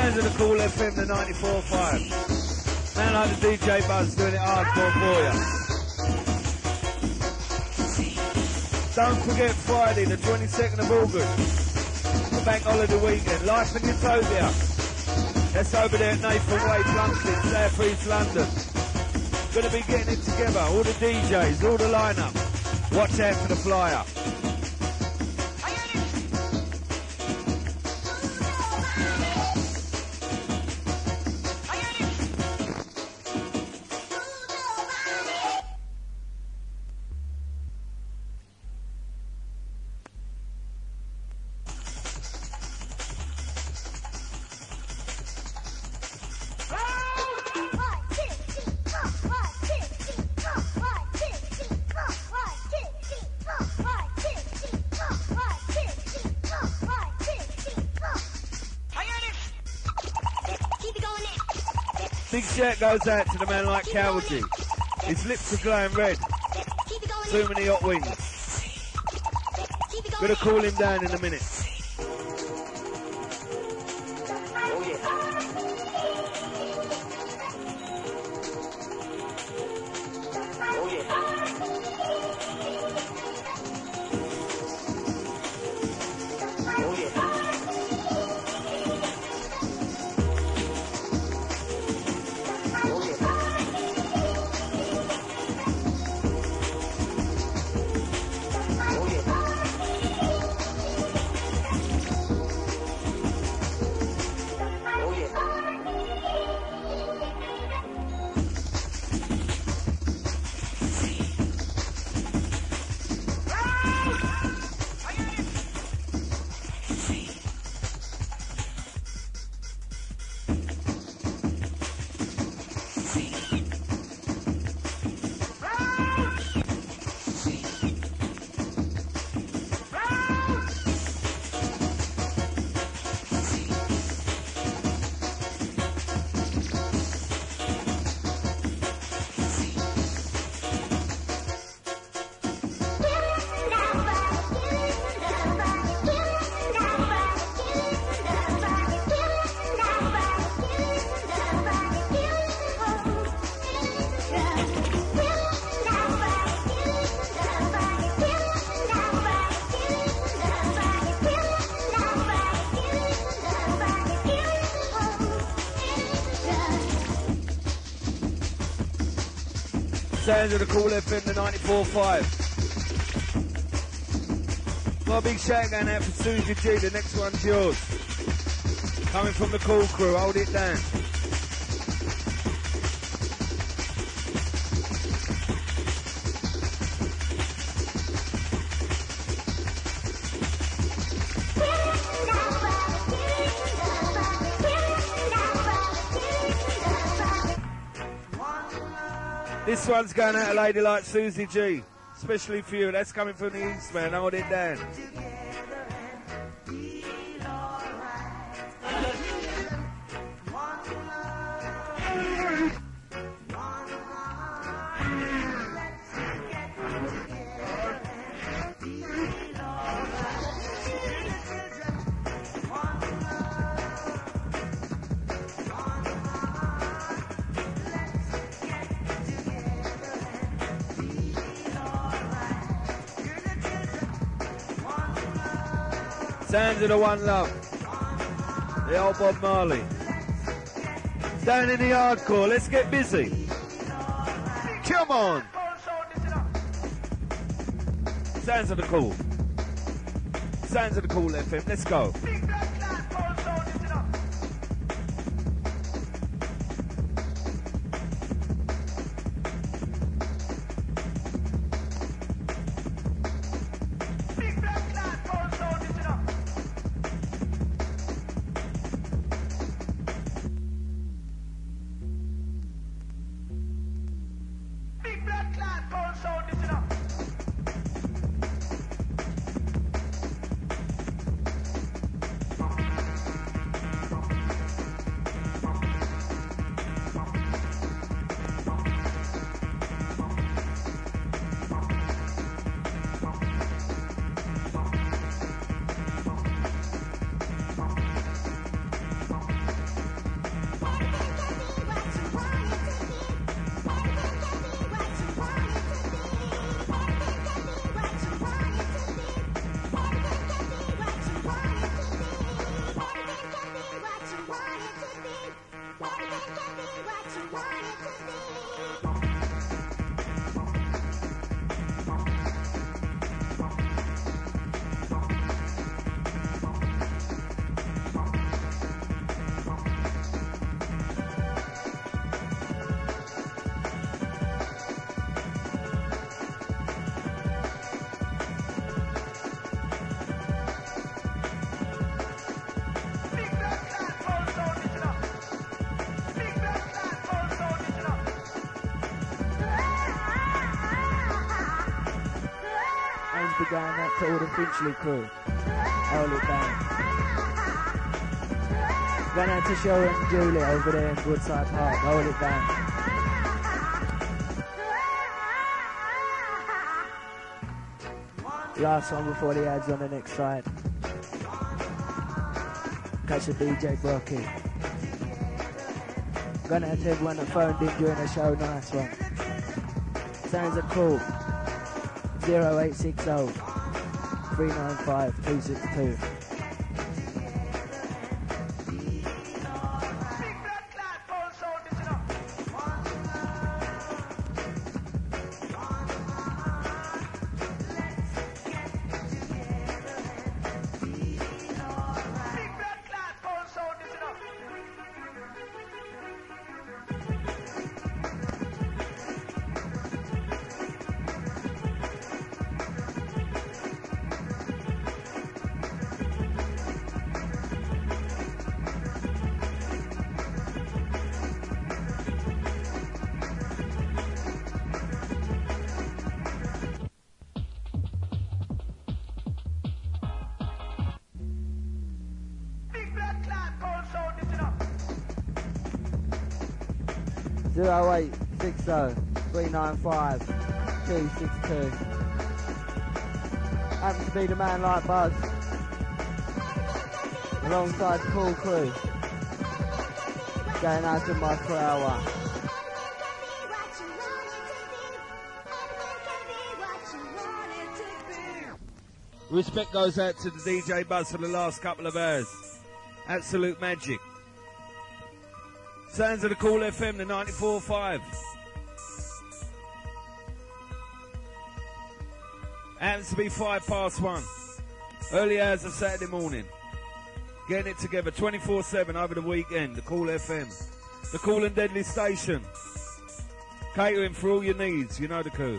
Sounds of the Cool FM, the 94.5. Man like the DJ Buzz doing it hardcore for you. Don't forget Friday, the 22nd of August, the bank holiday weekend. Life in Utopia. That's over there at Nathan Way, Plumstead, South East London. Gonna be getting it together. All the DJs, all the lineup. Watch out for the flyer. Big shout goes out to the man like Cowardly. His lips are glowing red. Too many hot wings. Gonna cool him down in a minute. Sounds of the Cool FM, the 94.5. Got a big shout going out for Susie G, the next one's yours. Coming from the Cool Crew, hold it down. This one's going out a lady like Susie G, especially for you. That's coming from the East, man. Hold it down. Sounds of the One Love, the old Bob Marley. Down in the hardcore, let's get busy. Come on. Sounds of the Cool. Sounds of the Cool FM, let's go. massive going out to all the Finchley crew. Hold it down. Going out to Cheryl and Julie over there in Woodside Park. Hold it down. Last one before the ads on the next side. Catch the DJ Brocky. Gonna have to everyone that phoned in during the show, nice one. Sounds are cool. 0860 395 262. Zero 0860 395 262. Happens to be the man like Buzz. Alongside the cool crew. Going out to my per hour. Respect goes out to the DJ Buzz for the last couple of hours. Absolute magic. Sounds of the Cool FM, the 94.5. Happens to be 1:05. Early hours of Saturday morning. Getting it together 24/7 over the weekend. The Cool FM. The Cool and Deadly Station. Catering for all your needs. You know the coup.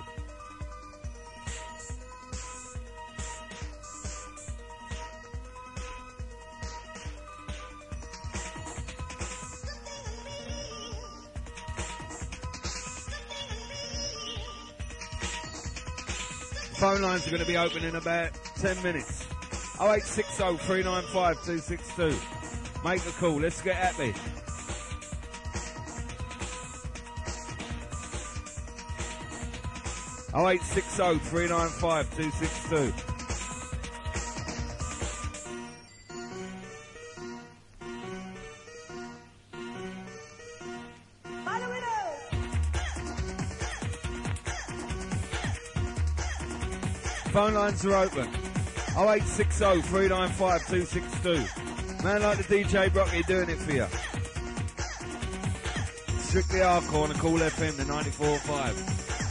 Phone lines are going to be open in about 10 minutes. 0860 395 262. Make a call. Let's get happy. Oh 0860 395 262. Phone lines are open. 0860 395 262. Man like the DJ Brocky doing it for you. Strictly hardcore on the Cool FM, the 94.5.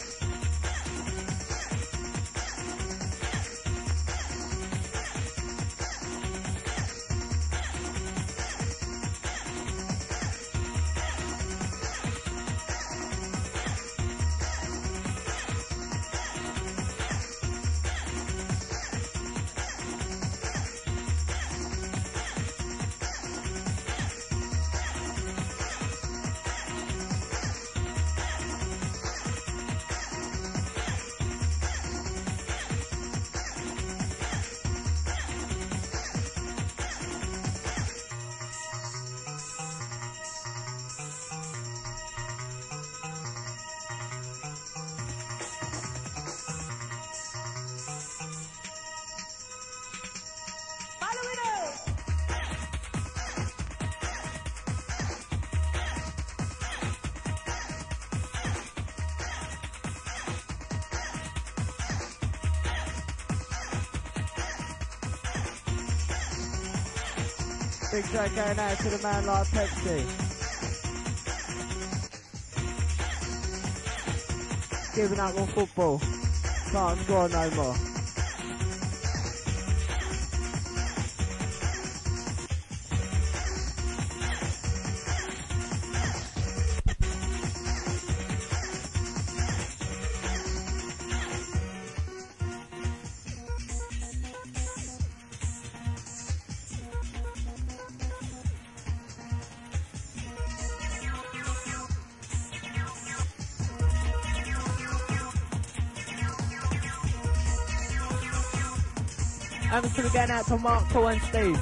Big track going out to the man like Pepsi. Giving up on football. Can't score no more. I'm still going out to Mark, Paul and Steve.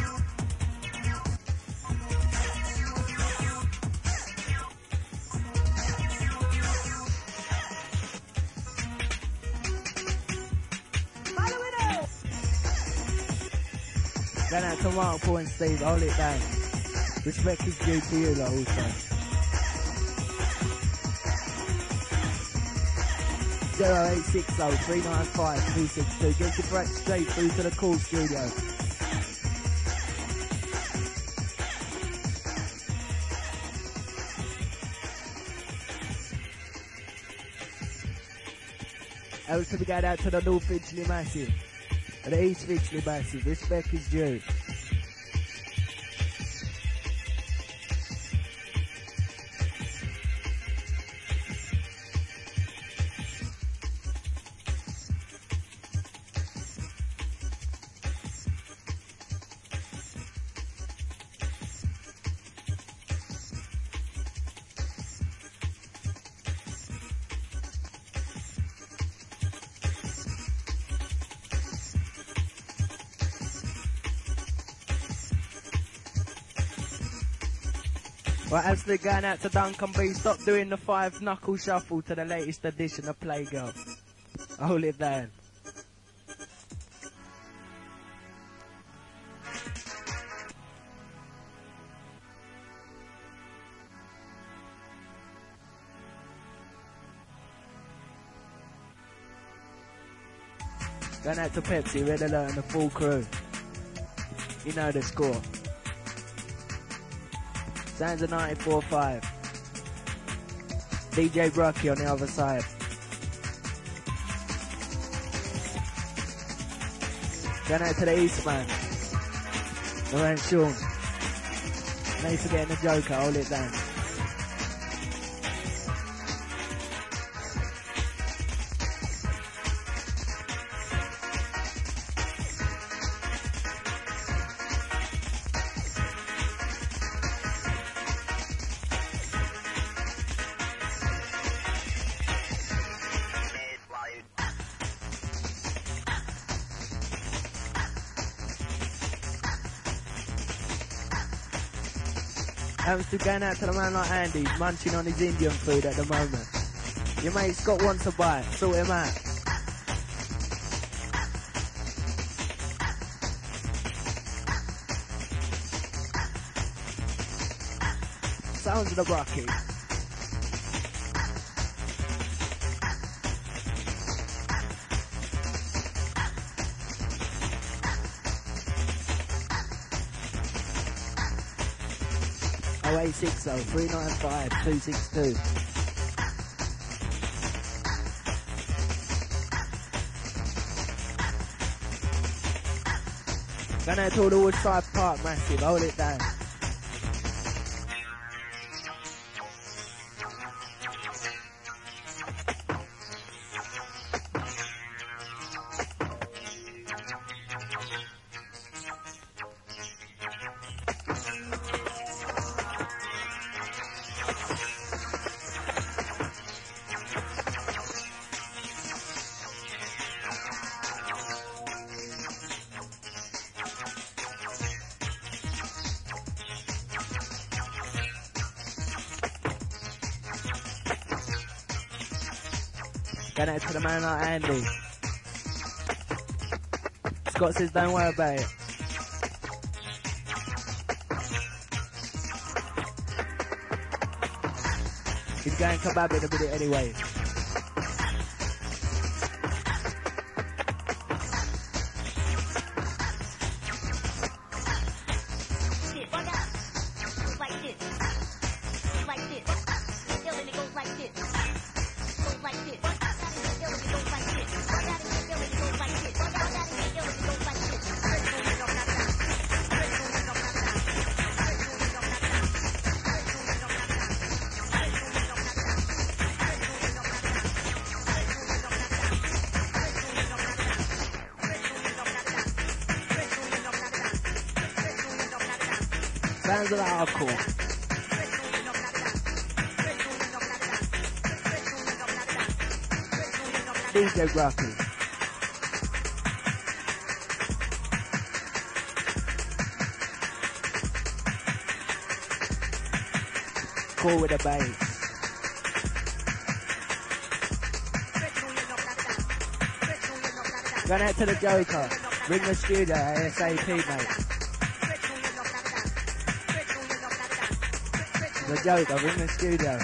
Going out to Mark, Paul and Steve, hold it down. Respect is due to you lot also. 0860 395 262. Get your break straight through to the call studio. Else to be going out to the North Finchley Massive. And the East Finchley Massive. Respect is due. Right, as they're going out to Duncan B, stop doing the 5 knuckle shuffle to the latest edition of Playgirl. Hold it down. Going out to Pepsi, Red Alert and the full crew. You know the score. Sounds of 94.5. DJ Brocky on the other side. Going out to the Eastman. Around Sean. Thanks for getting the Joker, hold it down. I'm still going out to the man like Andy, munching on his Indian food at the moment. Your mate's got one to buy, sort him out. Sounds of the Brocky. Oh, 0860 395 262. Going out to all the Woodside Park Massive, hold it down. Going out to the man like Andy. Scott says don't worry about it. He's going kebab in a minute anyway. Sounds of the hardcore. DJ Brocky. cool with the bass. Going out to the Joker. Ring the studio ASAP, mate. The Joker, ring the studio.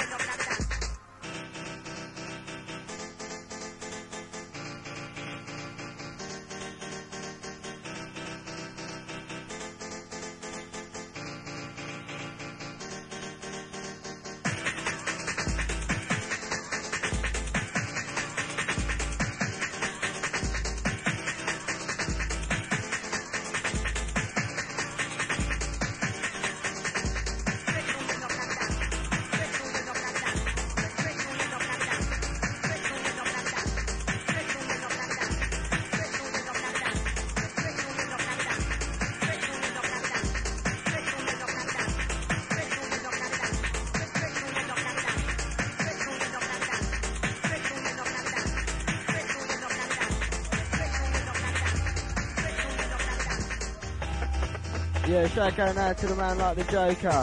Yeah, shout going out to the man like the Joker.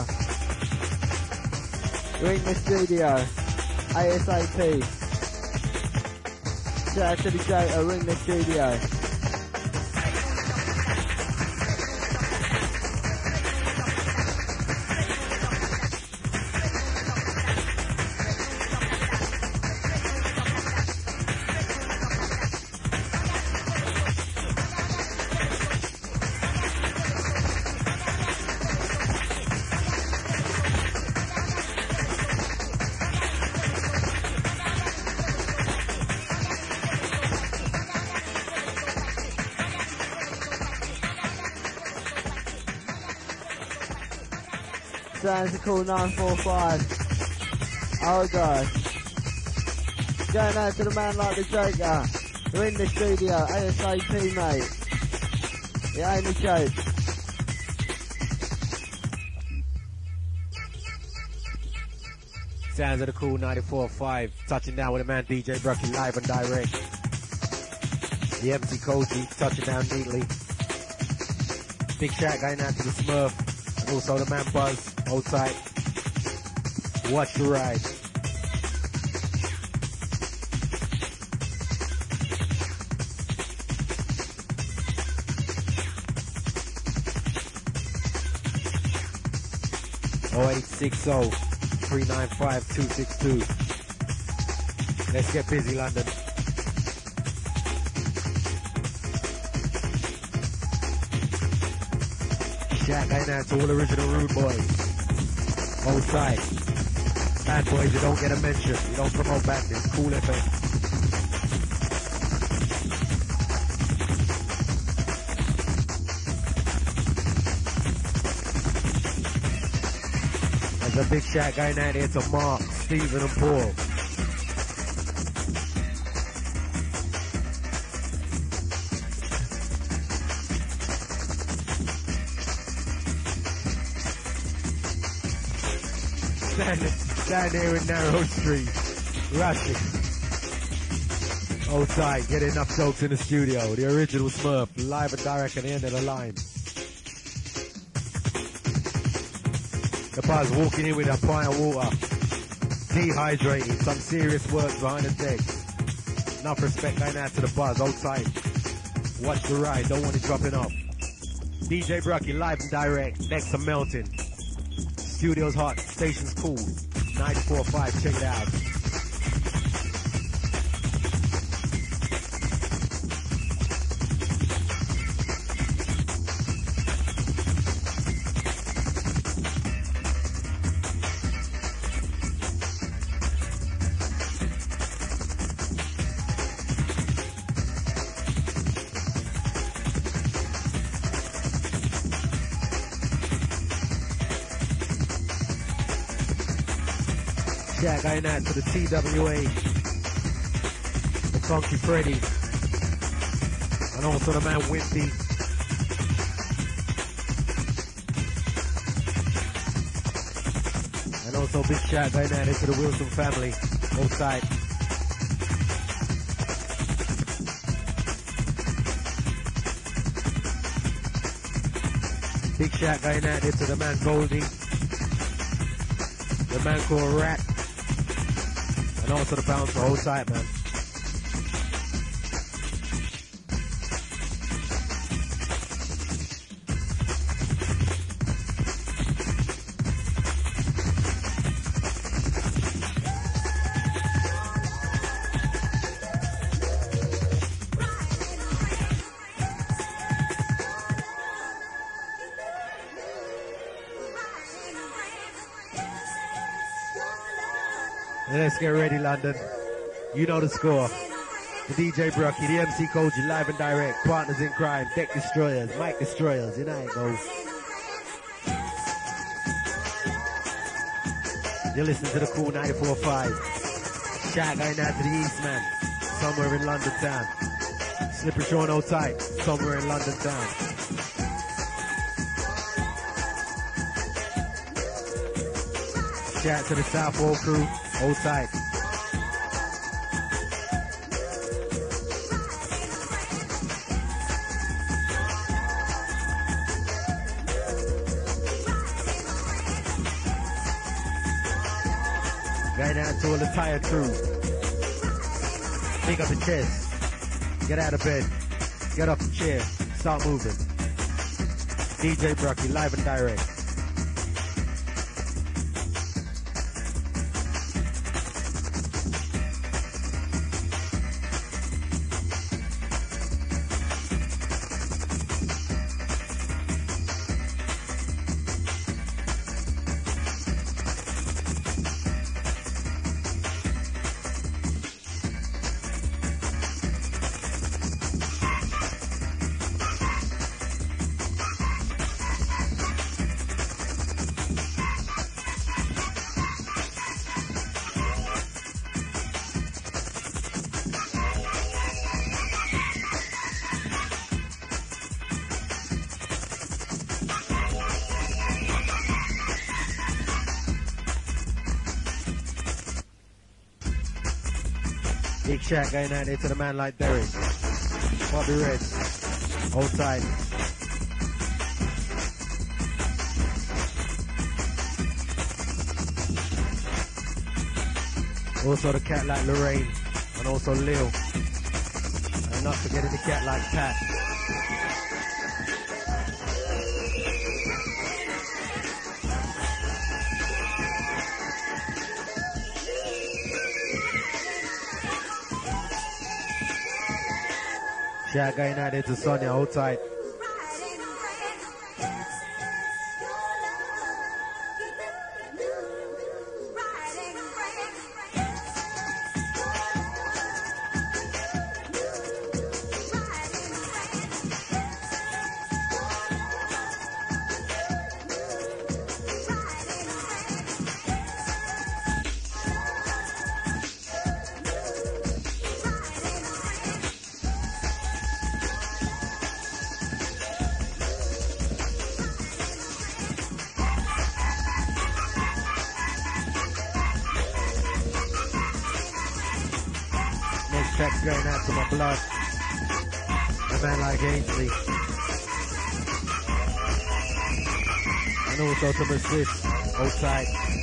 Ring the studio. ASAP. Shout out to the Joker, ring the studio. Sounds a call 945. Oh god. Going out to the man like the Joker. We're in the studio, ASAP mate. It ain't a joke. Sounds of the cool 94.5. Touching down with the man DJ Brucky live and direct. The MC Koji touching down neatly. Big shout going out to the Smurf. Also the man Buzz. Hold tight. Watch the ride. Oh 0860 395 262. Let's get busy, London. Shout going out to all original Rude Boys. Hold tight. Bad boys, you don't get a mention. You don't promote badness. Cool FM. There's a big shout going out here to Mark, Stephen and Paul. Down here in Narrow Street, rushing. Hold tight, get enough jokes in the studio. The original Smurf, live and direct at the end of the line. The Buzz walking in with a pint of water, dehydrated, some serious work behind the deck. Enough respect going out to the Buzz, hold tight. Watch the ride, don't want it dropping off. DJ Brucky, live and direct, next to Melton. Studio's hot, station's cool. 94.5, check it out. Shout going out to the TWA, the Funky Freddy, and also the man Wimpy. And also big shout going out to the Wilson family, all side. Big shout going out to the man Goldie. The man called Rat. And also the bouncer, hold tight, man. Let's get ready, London. You know the score. The DJ Brocky, the MC Koji, live and direct. Partners in crime, Deck Destroyers, Mic Destroyers. You know how it goes. You're listening to the Cool 94.5. Shout going out to the East, man. Somewhere in London town. Slippery Sean, hold tight. Somewhere in London town. Shout to the Southall crew. Hold tight. Going out to all the tired crew. Pick up the chest. Get out of bed. Get off the chair. Start moving. DJ Brocky, live and direct. Big shout going out there to the man like Derek. Bobby Red. Hold tight. Also the cat like Lorraine. And also Lil. And not forgetting the cat like Pat. Shout going out there to Sonia, hold tight. Track's going out to my blood. A man like Ainsley. And also to my sis. Hold tight.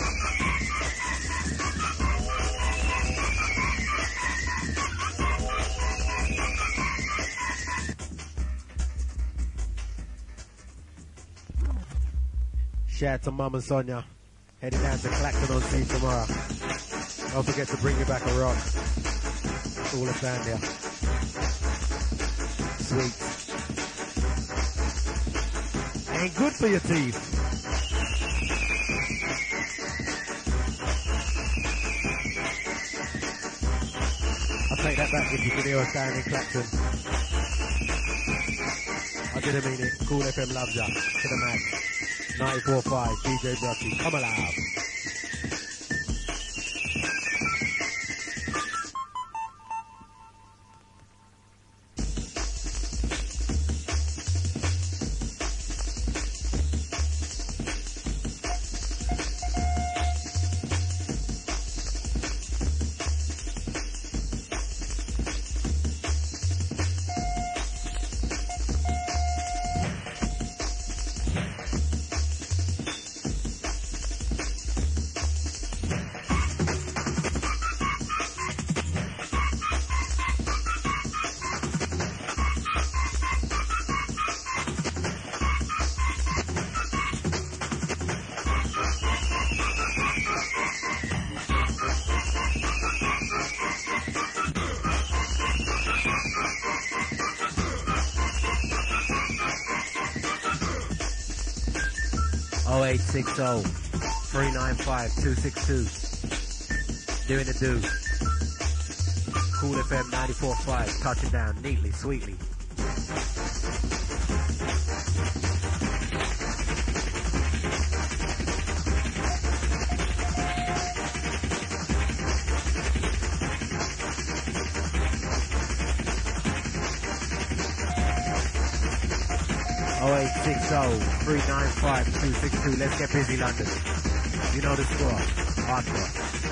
Shout out to Mum and Sonia. Heading down to Clacton on Sea tomorrow. Don't forget to bring you back a rock. All the family. Sweet. Ain't good for your teeth. I'll take that back if you can hear us down in Clacton. I didn't mean it. Cool FM loves ya. To the max. 94.5 DJ Brocky. Come alive. 0860 395 262. Doing the do. Cool FM 94.5, touching down neatly, sweetly. Oh 0860 395 262. Let's get busy, London. You know the score. Hardcore.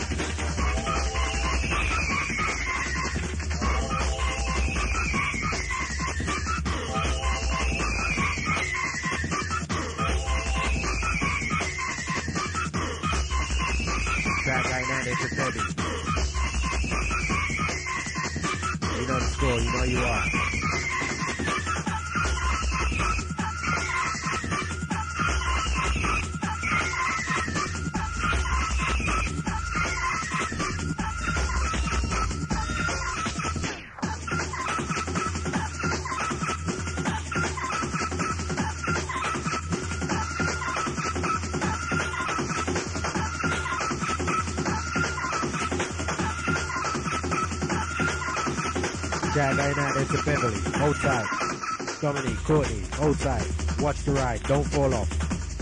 It's a Debbie. You know the score, you know you are. Jag going out there to Beverly. Hold tight. Dominique, Courtney, hold tight. Watch the ride. Don't fall off.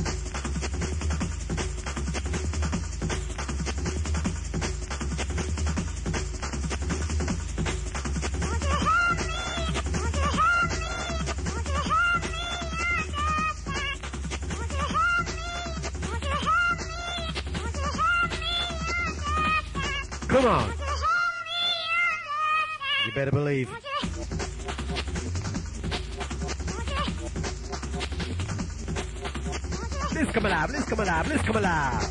Come on. You better believe. Let's come alive, let's come alive, let's come alive.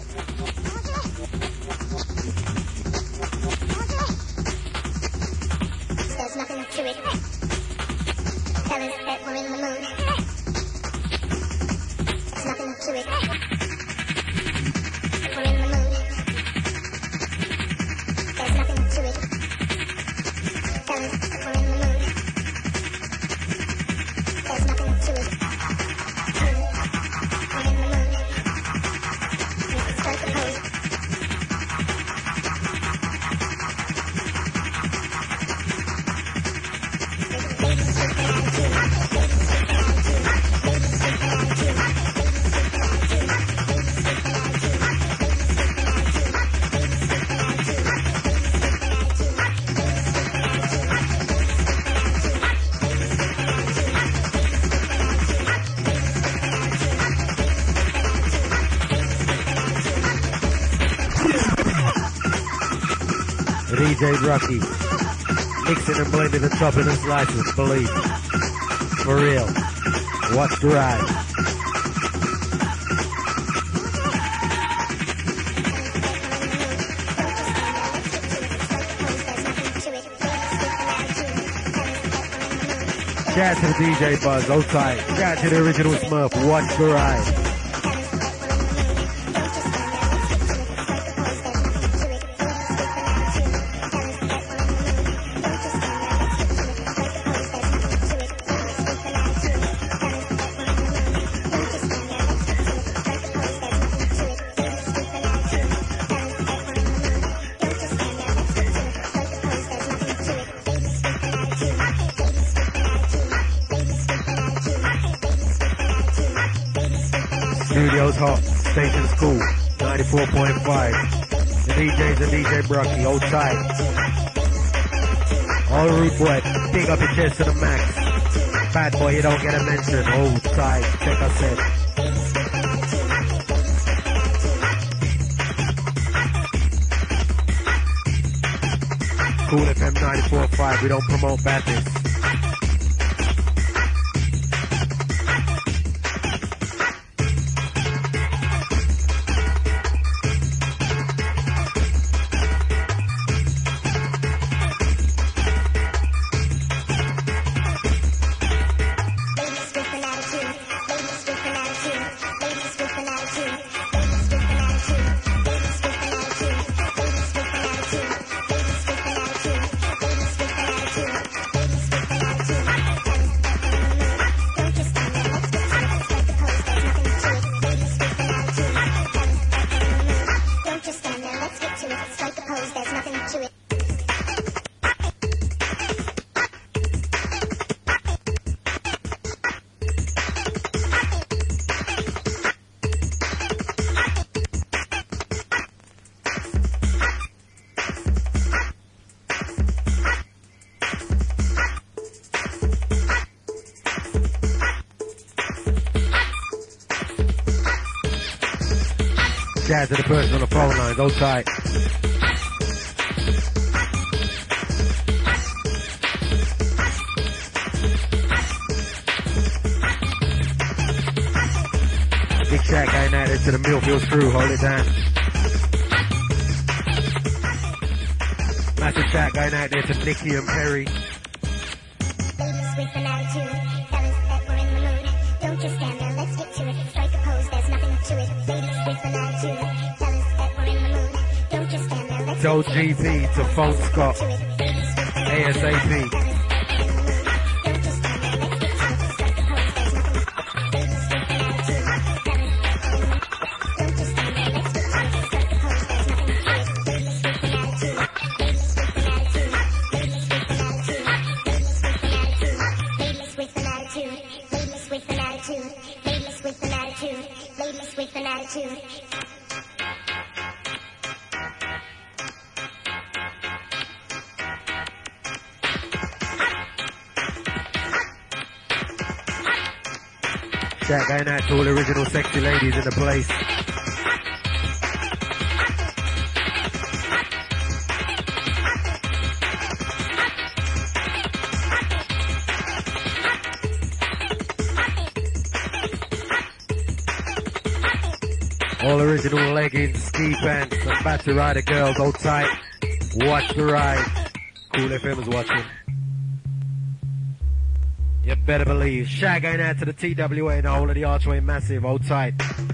There's nothing to it. Tell us that we're in the mood. There's nothing to it. We're in the mood. There's nothing to it. Tell us that we're in the mood. There's nothing to it. We're in the mood. Let's start the pose. DJ Rocky, mixing and blending and chopping and slicing, believe. For real. Watch the ride. Shout out to the DJ Buzz, hold tight. Shout out to the original Smurf, watch the ride. Studios hot, station's cool, 94.5. The DJ's and DJ Brocky, hold tight. All rude boy, big up your chest to the max. Bad boy, you don't get a mention, hold tight, check us in. Cool FM 94.5, we don't promote badness. it. Strike a pose, there's nothing to it. Jazz to the person on the phone line, hold tight. Big Shaq going out there to the Millfield crew, hold it down. Massive Shaq going out there to Nikki and Perry. Ladies with an attitude, fellas that were in the mood. Don't just stand there, let's get to it. Strike a pose, there's nothing to it. Ladies with an attitude, fellas that were in the mood. Don't just stand there, let's Tell get to it. GP to phone Scott To it. Ladies with an attitude, ASAP. fellas that were in the mood. Don't just stand there, let's get to it. Strike a pose, there's nothing. Ladies with an attitude, fellas that were in the mood. Don't just stand there, let's get to it. Strike a pose, there's nothing to it. Ladies with an attitude, ladies with an attitude, ladies with an attitude, ladies with an attitude, ladies with an attitude, ladies with an attitude, ladies with an attitude. Shaq going out to all the original sexy ladies in the place. All original leggings, ski pants, and battery rider girls, hold tight. Watch the ride. Cool FM is watching. You better believe. Shaq going out to the TWA and the whole of the Archway Massive, hold tight.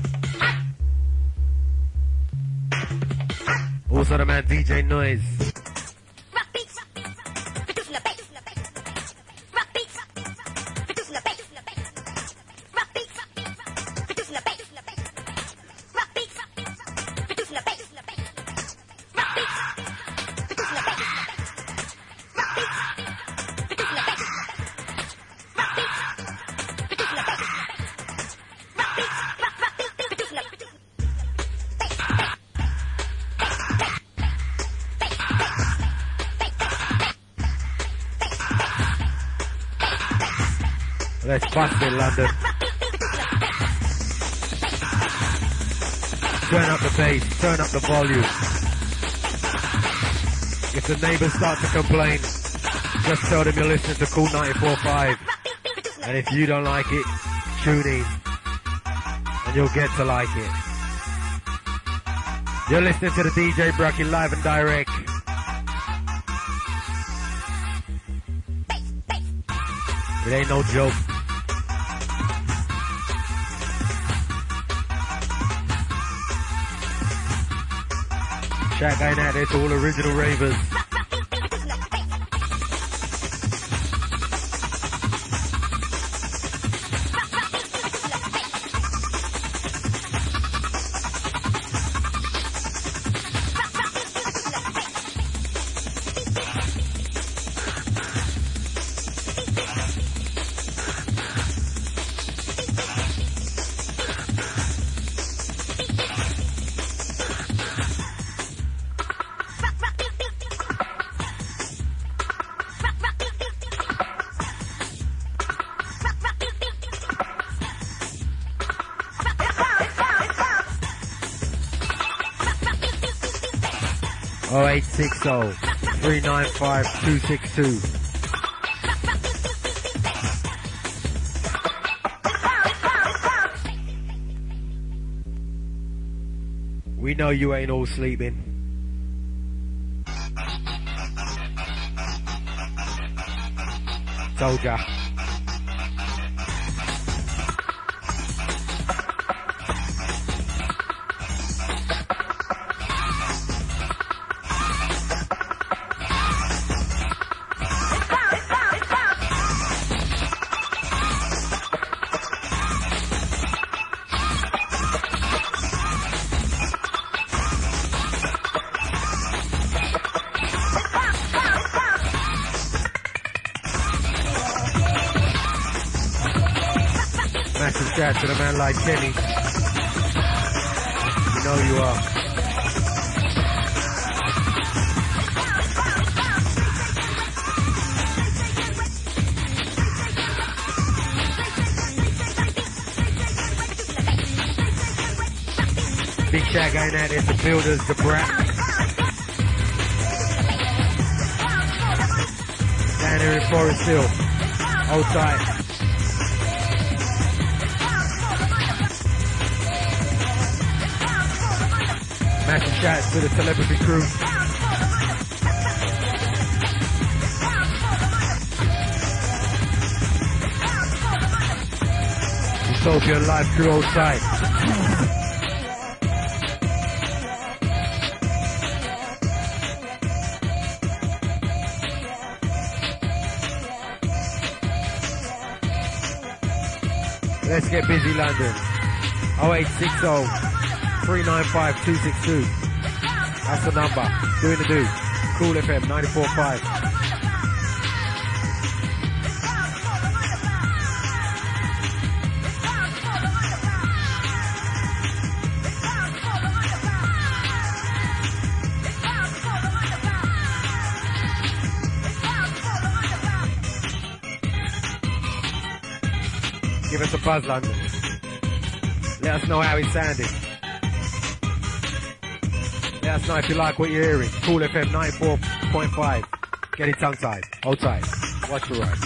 Also the man DJ Noise. Rock beats, producing the bass. Rock beats, producing the bass. Rock beats, producing the bass. Rock beats, producing the bass. Rock beats, producing the bass. Rock beats, producing the bass. Rock beats, producing the bass. Rock beats, producing the bass. Rock beats, producing the bass. Let's bust it, London. Turn up the bass, turn up the volume. If the neighbors start to complain, just tell them you're listening to Cool 94.5. And if you don't like it, tune in. And you'll get to like it. You're listening to the DJ Brucky live and direct. It ain't no joke. Shaq going out there to all original ravers. Oh 0860 395 262. We know you ain't all sleeping. Told ya. shout to the man like Kenny. You know you are. Big shout going out there to Builders, the Brat. Down here in Forest Hill. Hold tight. Massive shouts to the celebrity crew. Utopia Live crew outside. Let's get busy, London. 0860 395 262. That's the number. Doing the do. Cool FM 94.5. Give us a buzz, London. Let us know how it's sounding. Let us know if you like what you're hearing. Cool FM 94.5. Get it tongue-tied. Hold tight. Watch the ride.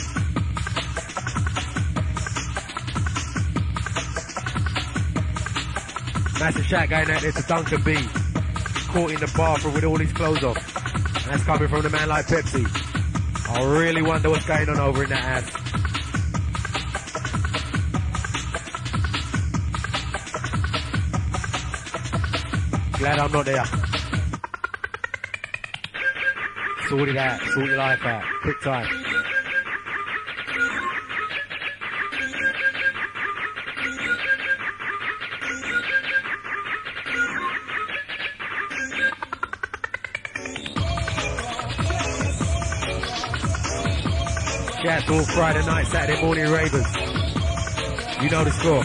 Massive shout going out there to Duncan B. Caught in the bathroom with all his clothes off. And that's coming from the man like Pepsi. I really wonder what's going on over in that ass. Glad I'm not there. Sort it out. Sort your life out. Quick time. Shout to all Friday night, Saturday morning ravers. You know the score.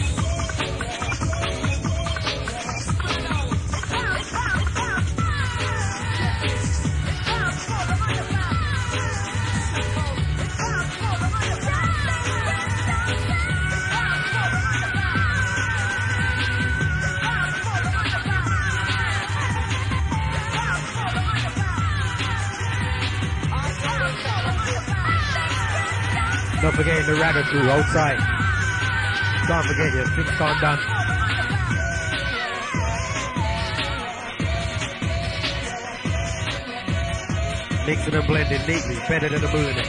Not forgetting the Ragga crew outside. Can't forget you, things calm down. Mixing and blending neatly, better than the Moulinex.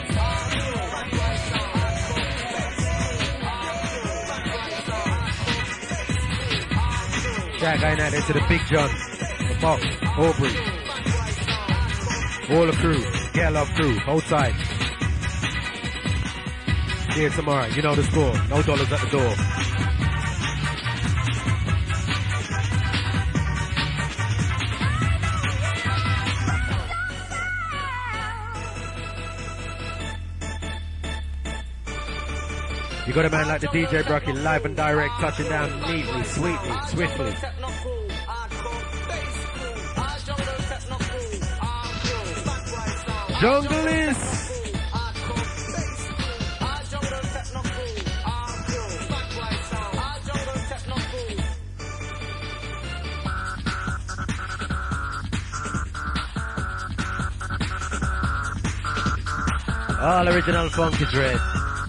Shout going out there to the Big John, the Box, Aubrey. All the crew, Get Love crew, outside. See you tomorrow. You know the score. No dollars at the door. You got a man like the DJ Brocky, live and direct, touching down neatly, sweetly, swiftly. Junglist! All original funky dread.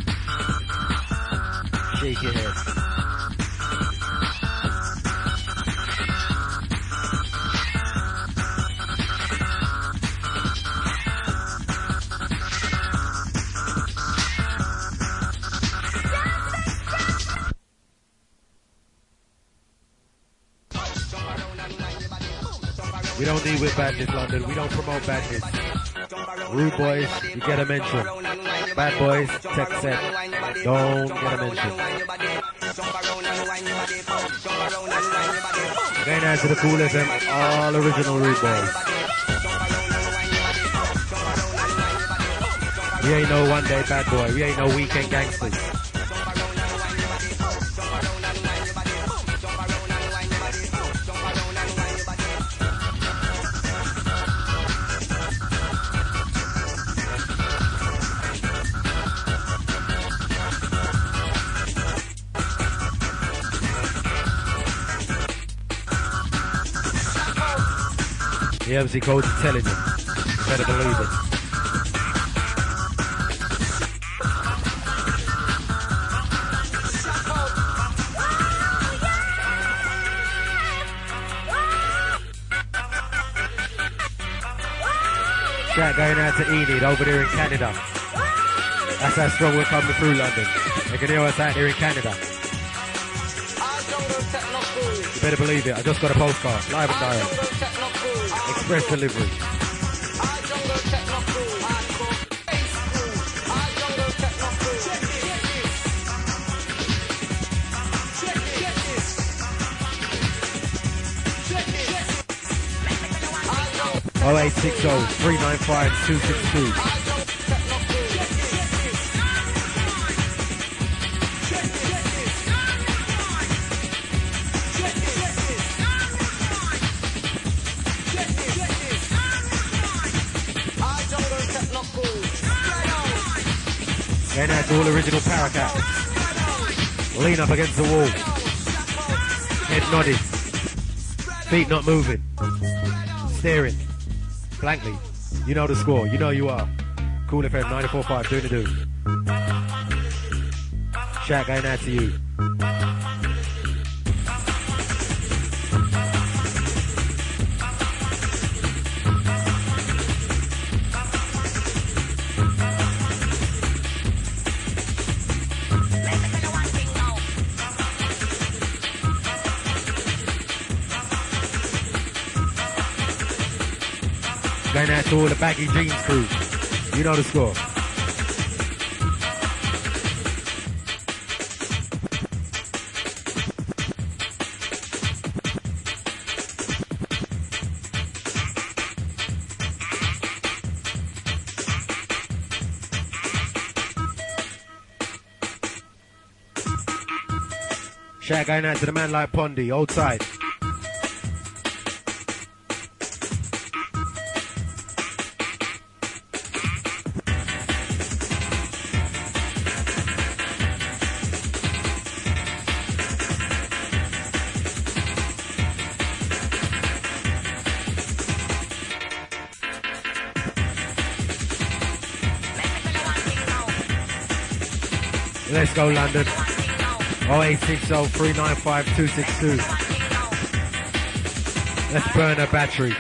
Shake your head. We don't deal with badness, London. We don't promote badness. Rude boys, you get a mention. Bad boys, text set. Don't get a mention. Going out to the Cool FM, all original rude boys. We ain't no one day bad boy. We ain't no weekend gangsters. The MC Code's intelligent. Better believe it. Shout going out to Enid over there in Canada. That's how strong we're coming through London. You can hear us out there in Canada. You better believe it. I just got a postcard, live and direct. Express delivery. Oh 0860 395 262. Going out to all original Paracats. Lean up against the wall. Head nodded. Feet not moving. Staring. Blankly. You know the score. You know you are. Cool FM 94.5 doing the do. Shout going out to you. Going out to all the baggy jeans crew. You know the score. Shout going out to the man like Pondy, old side. Let's go London. 0860 395 262. Let's burn a battery.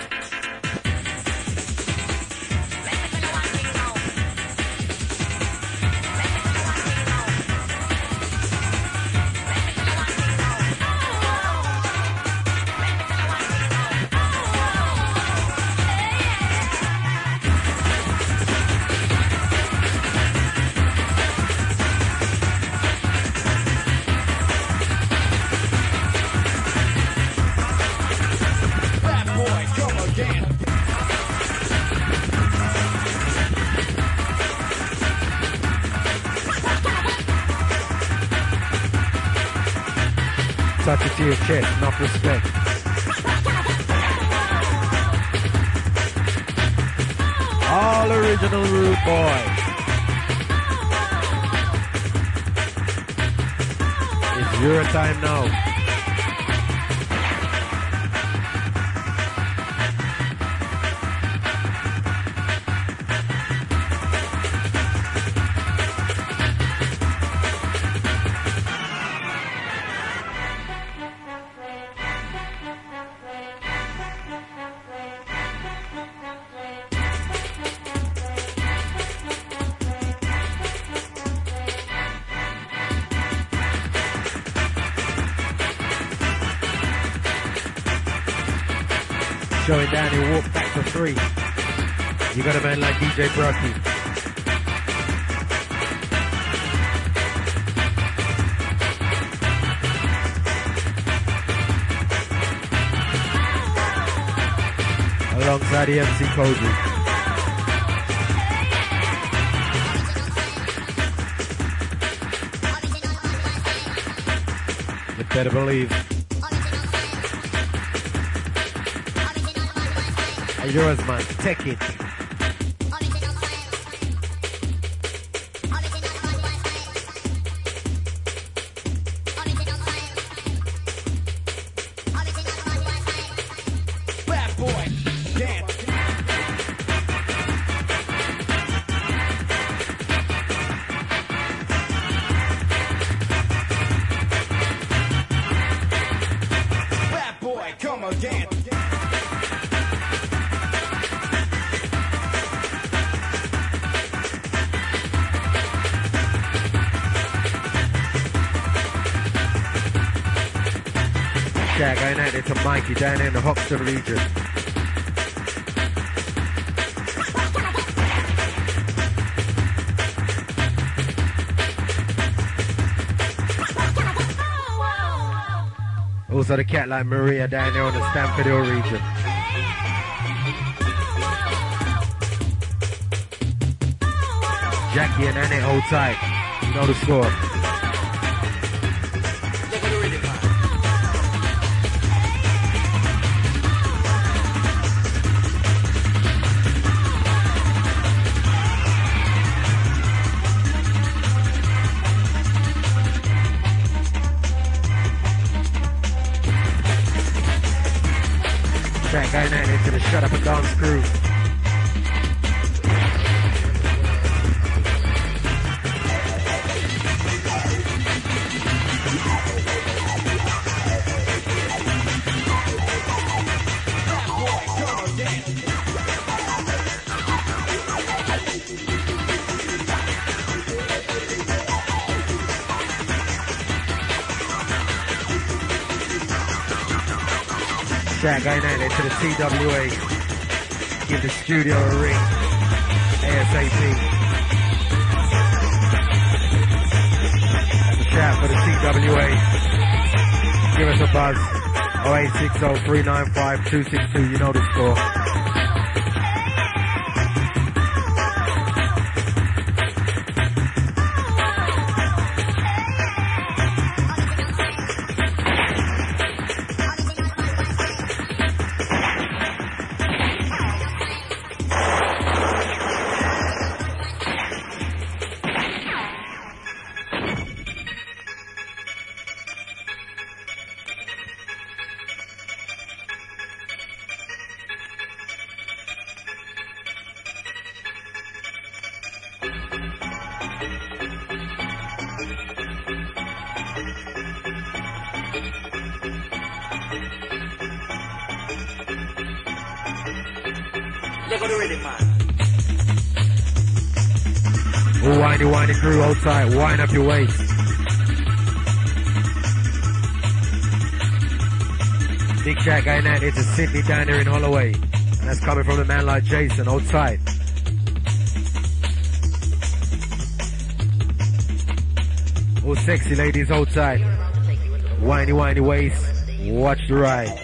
Touch it to your chest, enough respect. All original rude boys. It's your time now. Going down, he'll walk back for 3. You got a man like DJ Brokey. Alongside the MC Cozy. You better believe. Yours, man. Take it. Bad boy, dance. Shout going out there to Mikey down there in the Hoxton region. Also the cat like Maria down there on the Stamford Hill region. Jackie and Annie hold tight. You know the score. Track going out into the Shut Up and Dance crew. Shout going out there to the TWA. Give the studio a ring. ASAP. That's a shout for the TWA. Give us a buzz. 0860 395 262. You know the score. Whiny crew, hold tight, wind up your waist. Big shout going out there to Sydney down there in Holloway. And that's coming from a man like Jason, hold tight. All sexy ladies, hold tight. Whiny waist, watch the ride.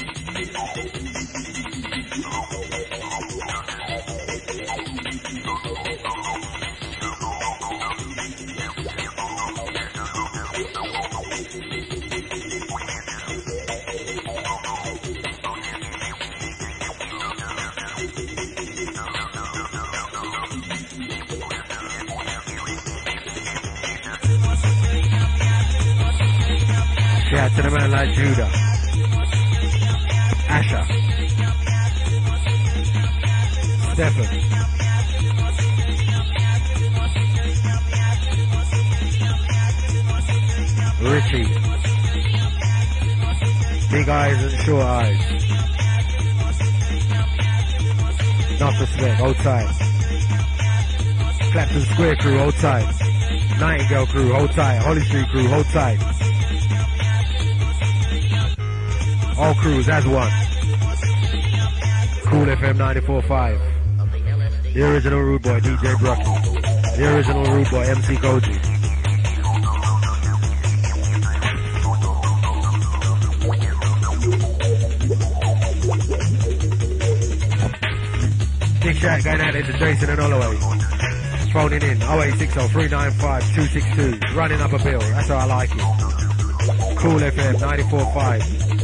Shout to the man like Judah, Asher, Stephen, Richie, big eyes and short eyes. Enough respect, hold tight. Clapton Square crew, hold tight. Nightingale crew, hold tight. Holly Street crew, hold tight. All crews as one. Cool FM 94.5. The original Rude Boy, DJ Brocky. The original Rude Boy, MC Koji. Big shout going out into Jason and Holloway. Phoning in 0860 395 262. Running up a bill, that's how I like it. Cool FM 94.5.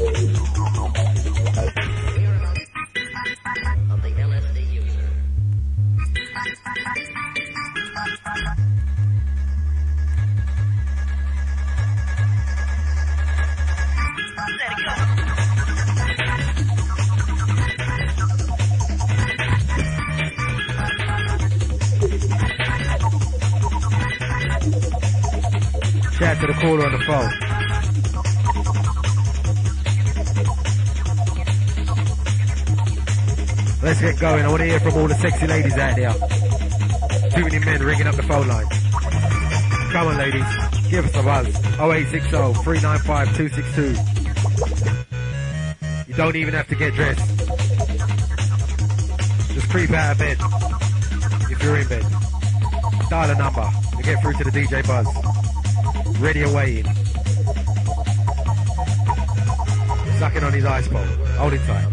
Shout to the caller on the phone. Let's get going. I want to hear from all the sexy ladies out there. Too many men ringing up the phone line. Come on, ladies. Give us a buzz. 0860 395 262. Don't even have to get dressed. Just creep out of bed. If you're in bed. Dial a number to get through to the DJ Buzz. Ready or waiting. Sucking on his ice bowl. Hold it tight.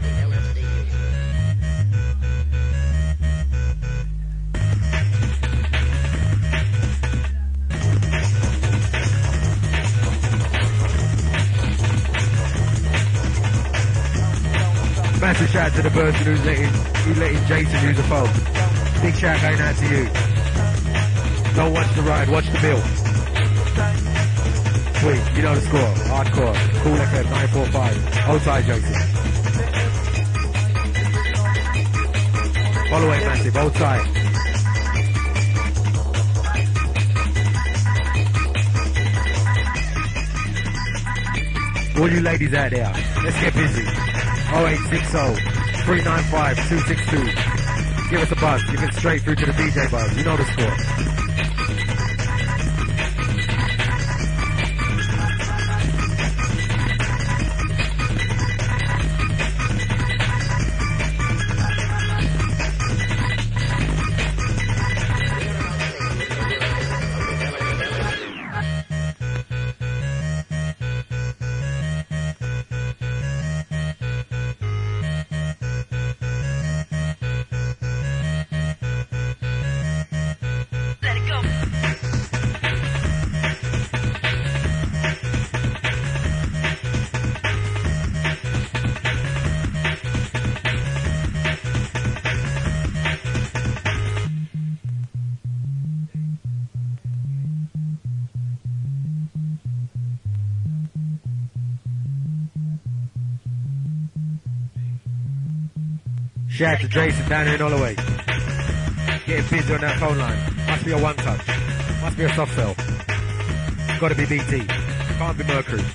Massive shout out to the person who's letting Jason use the phone. Big shout going out to you. Don't watch the ride, watch the bill. Sweet, you know the score. Hardcore. Cool FM 945. Hold tight, Jason. Follow it, Massive. Hold tight. All you ladies out there, let's get busy. 0860-395-262. Give us a buzz. You get straight through to the DJ Buzz. You know the score. Shout out to Jason down here in Holloway. Getting busy on that phone line. Must be a one touch. Must be a soft sell. Gotta be BT. Can't be Mercury.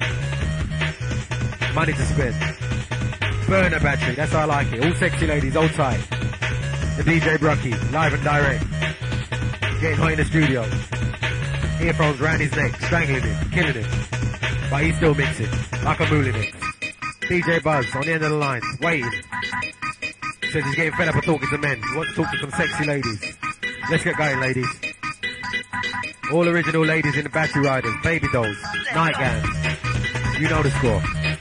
Money to spend. Burner battery, that's how I like it. All sexy ladies, hold tight. The DJ Brucky, live and direct. Getting hot in the studio. Earphones round his neck, strangling him, killing him. But he's still mixing, like a mooly mix. DJ Buzz on the end of the line, waiting. Says he's getting fed up of talking to men. He wants to talk to some sexy ladies. Let's get going, ladies. All original ladies in the battery riders, baby dolls, nightgowns. You know the score.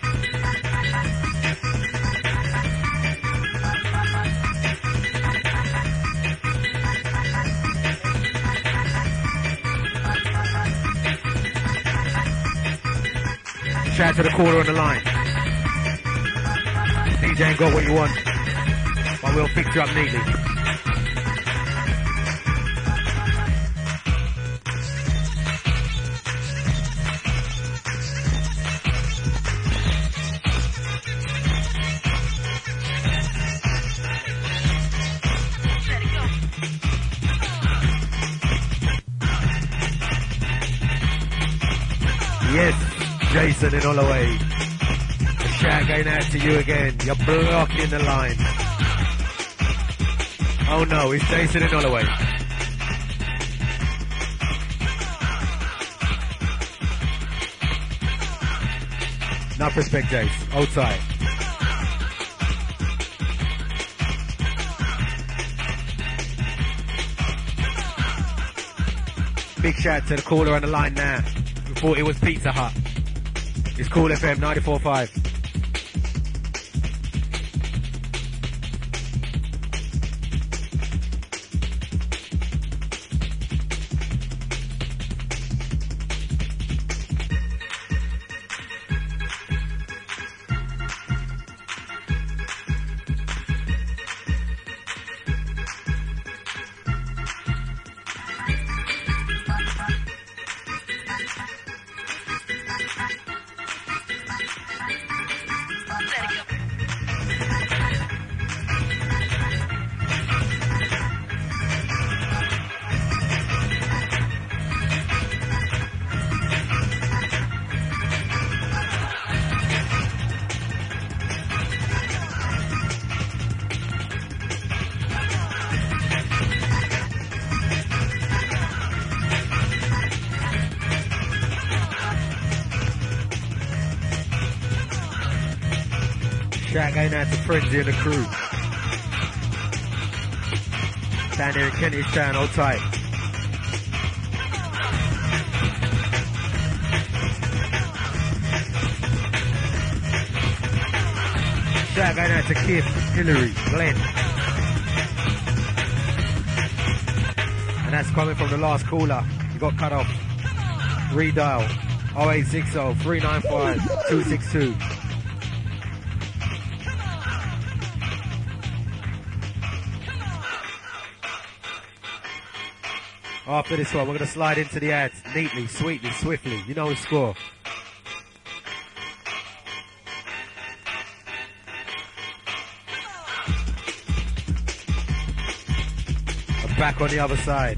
Shout out to the caller on the line. DJ ain't got what you want, but we'll fix you up neatly. Yes, Jason in Holloway. The shout going out to you again. You're blocking the line. Oh no, it's Jason in Holloway. Enough respect, Jace. Hold tight. Big shout out to the caller on the line now. We thought it was Pizza Hut. It's Cool FM 94.5. Shout going out to Frenzy and the crew. Down there in Kentish Town, hold tight. Shout going out to Kip, Hillary, Glenn. And that's coming from the last caller. You got cut off. Redial 0860 395 262. After this one, we're going to slide into the ads neatly, sweetly, swiftly. You know the score. I'm back on the other side.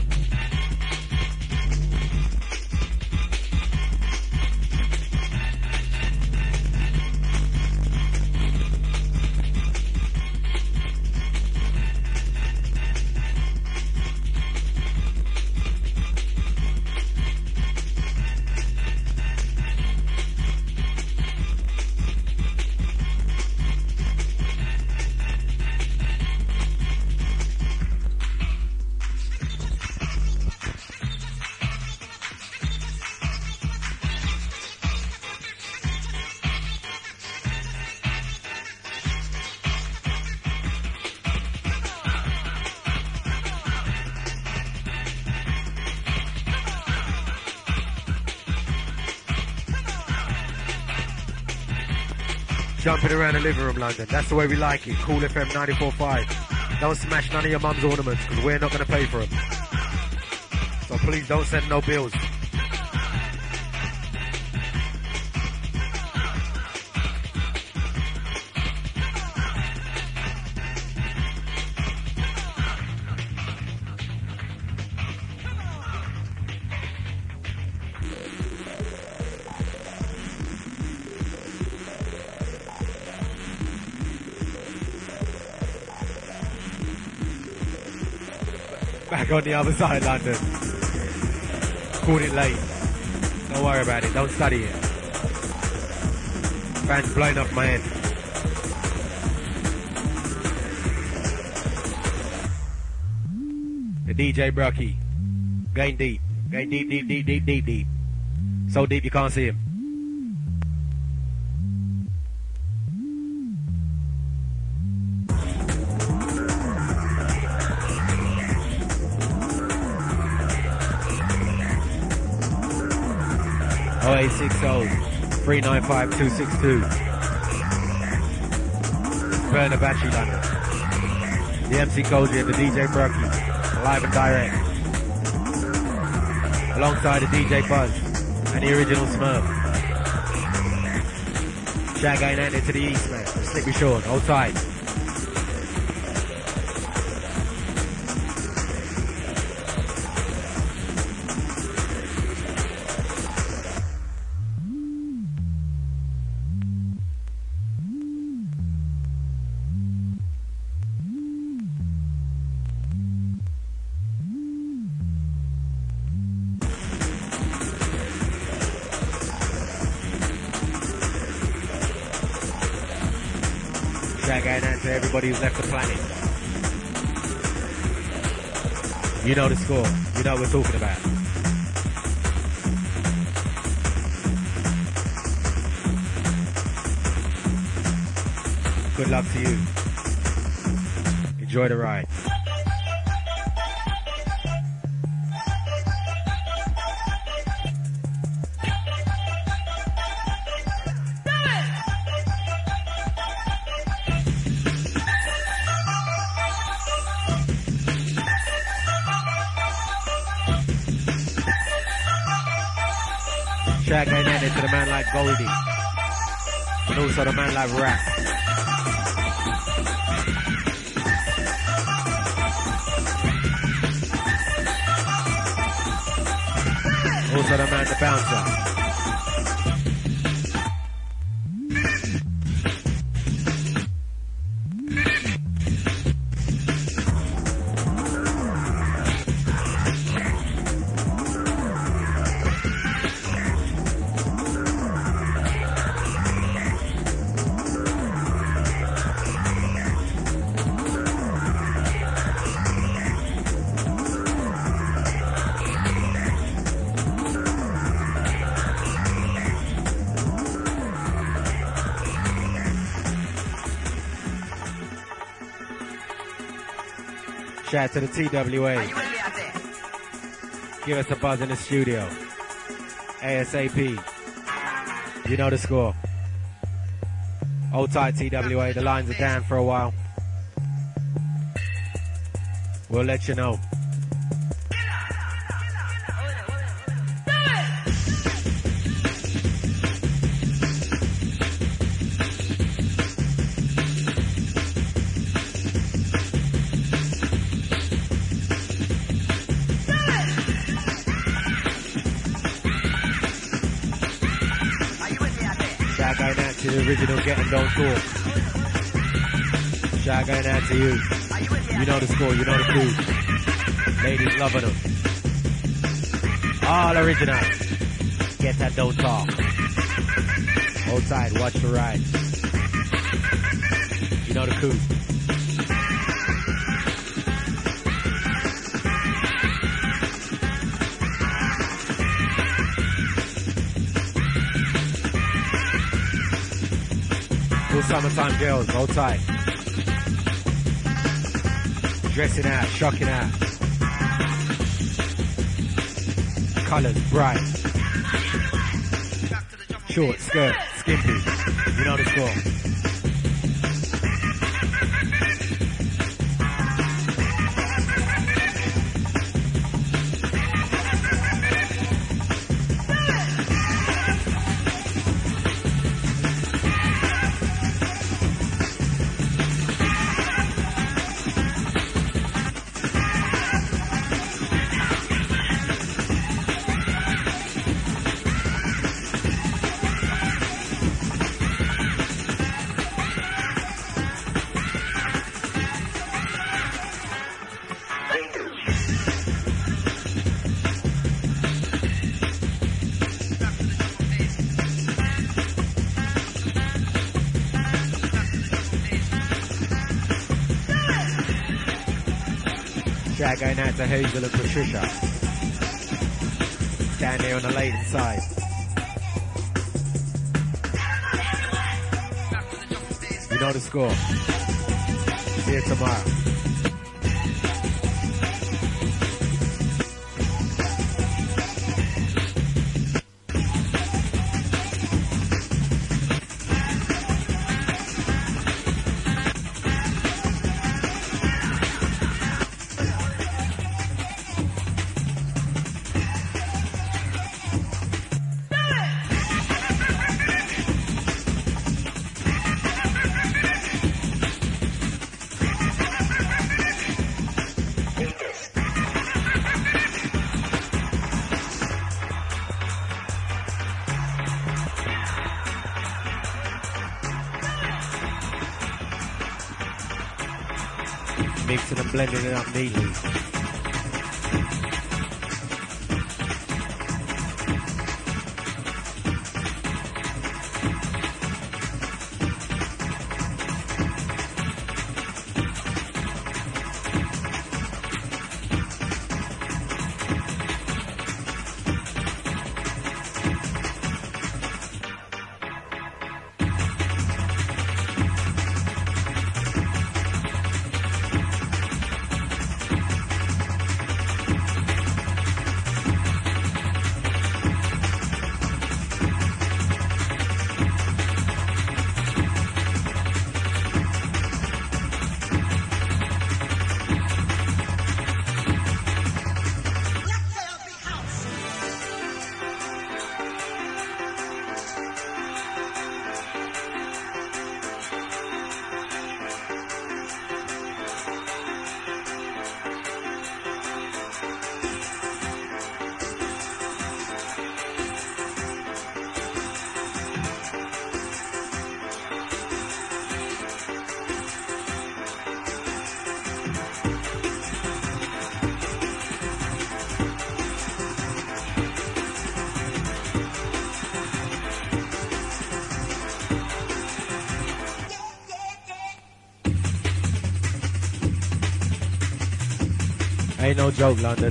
Jumping around the living room, London. That's the way we like it. Cool FM 94.5. Don't smash none of your mum's ornaments, because we're not going to pay for them. So please don't send no bills. Back on the other side, London. Called it late. Don't worry about it. Don't study it. Fans blowing off my head. The DJ Brucky. Going deep. Going deep, deep, deep, deep, deep, deep. So deep you can't see him. Oh, 0860-395-262. Burner Battery London. The MC Koji and the DJ Brucky. Live and direct. Alongside the DJ Buzz and the original Smurf. Shout going out there to the east, man. Slippy Sean, hold tight. Going out to everybody who's left the planet. You know the score. You know what we're talking about. Good luck to you. Enjoy the ride. Shout going out there to the man like Goldie. And also the man like Rap. Also the man the Bouncer. Shout out to the TWA. Give us a buzz in the studio. ASAP. You know the score. Hold tight, TWA. The lines are down for a while. We'll let you know. The original Getting Don't Talk. Shout going out to you. You know the score, you know the crew. Ladies loving them. All original. Get that Don't Talk. Hold tight, watch the ride. You know the crew. Summertime girls, hold tight. Dressing out, shocking out. Colours bright. Short, skirt, skimpy. You know the score. Shout going out to Hazel and Patricia. Down there on the Leighton side. You know the score. See you tomorrow. Mixing and blending it up neatly. Ain't no joke, London.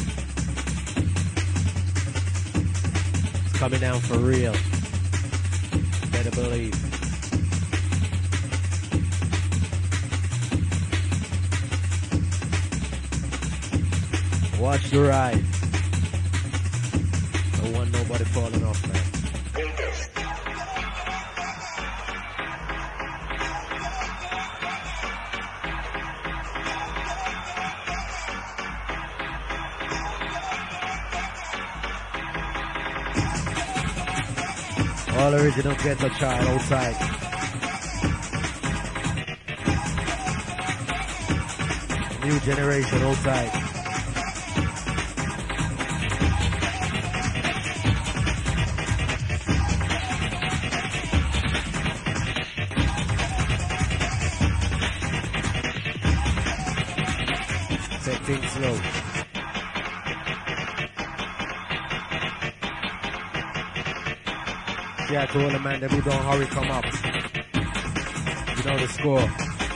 It's coming down for real. Better believe. Watch the ride. Don't want nobody falling off, man. All original ghetto child outside. New generation outside. Take things slow. Yeah, to all the man that who don't hurry come up. You know the score.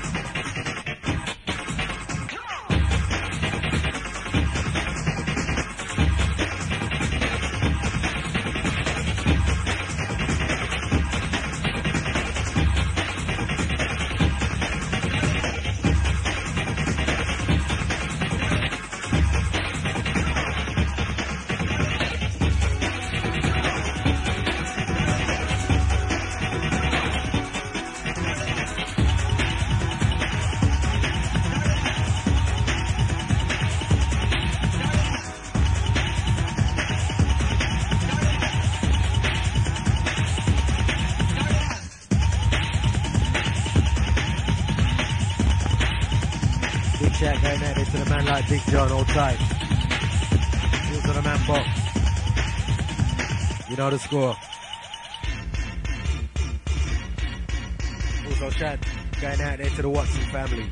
Big John all tight. Heels on the man box. You know the score. Also Chad going out there to the Watson family.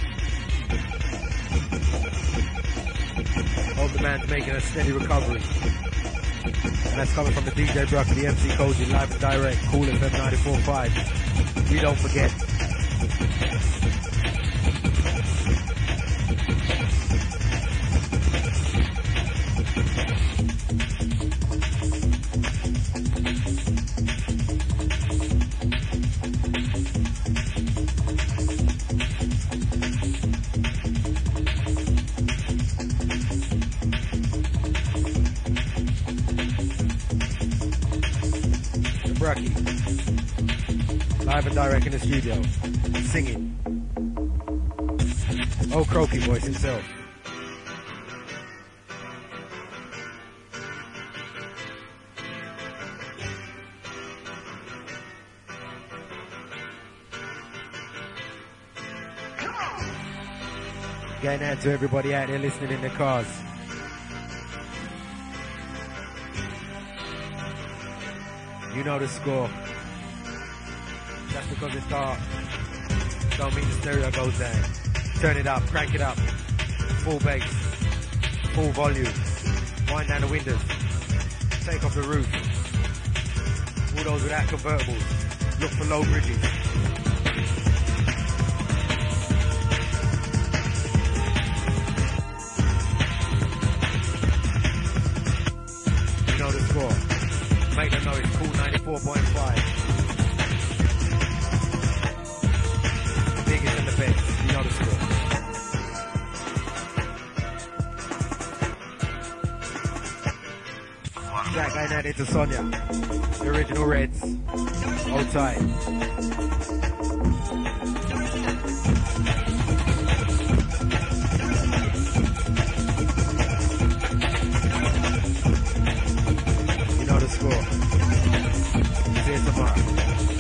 Hope the man's making a steady recovery. And that's coming from the DJ Brock and the MC Koji live and direct. Cool FM 94.5. We don't forget. Direct in the studio, singing. Oh, Croaky voice himself. Going out to everybody out there listening in their cars. You know the score. Just because it's dark, don't mean the stereo goes down. Turn it up, crank it up. Full bass, full volume. Wind down the windows. Take off the roof. All those without convertibles, look for low bridges. You know the score. Make them know it's cool 94.5. You know the score. Track going out into Sonia. The original Reds. Hold tight. You know the score. See you tomorrow.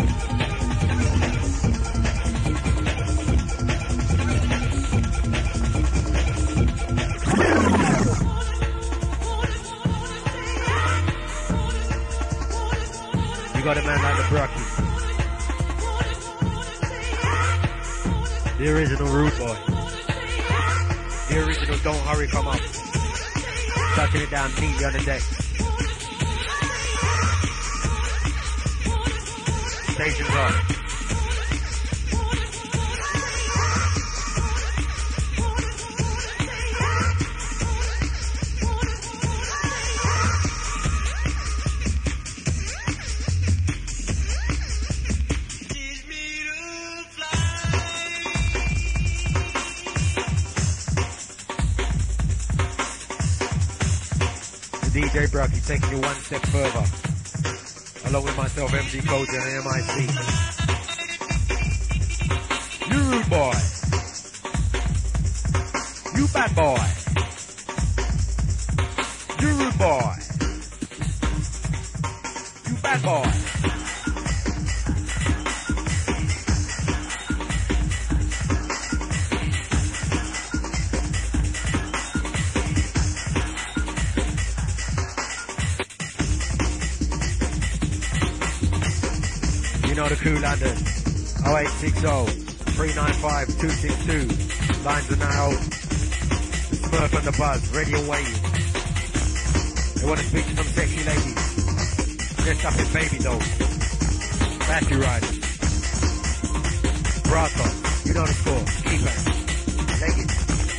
You got a man like the Brocky. The original Rude Boy. The original Don't Hurry Come Up. Touching it down neatly on the deck. Station's on. DJ Brucky taking you one step further. Along with myself, MD Cody and MIC. You rude boy. You bad boy. You rude boy. You bad boy. You know the crew, London. 0860-395-262. Lines are now. Smurf and the Buzz, ready and waiting. They want to speak to some sexy ladies. Dressed up in baby dolls. Battery riders. Bra top. You know the score. Keep it. Take it.